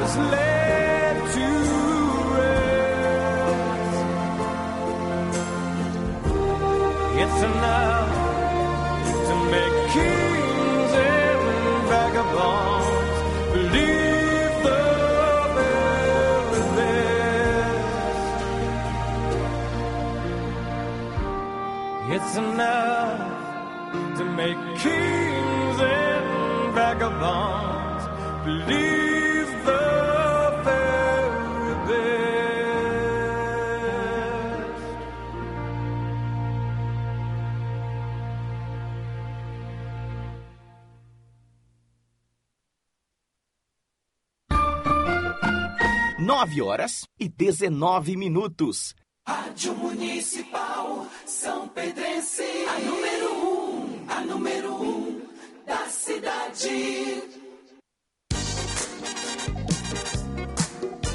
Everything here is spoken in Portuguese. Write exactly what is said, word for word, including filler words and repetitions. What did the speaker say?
is laid to rest. It's enough to make kings and vagabonds believe the very best. It's enough to make kings and vagabonds believe the very best. Nove horas e dezenove minutos. Rádio Municipal São Pedrense, a número um, a número um da cidade.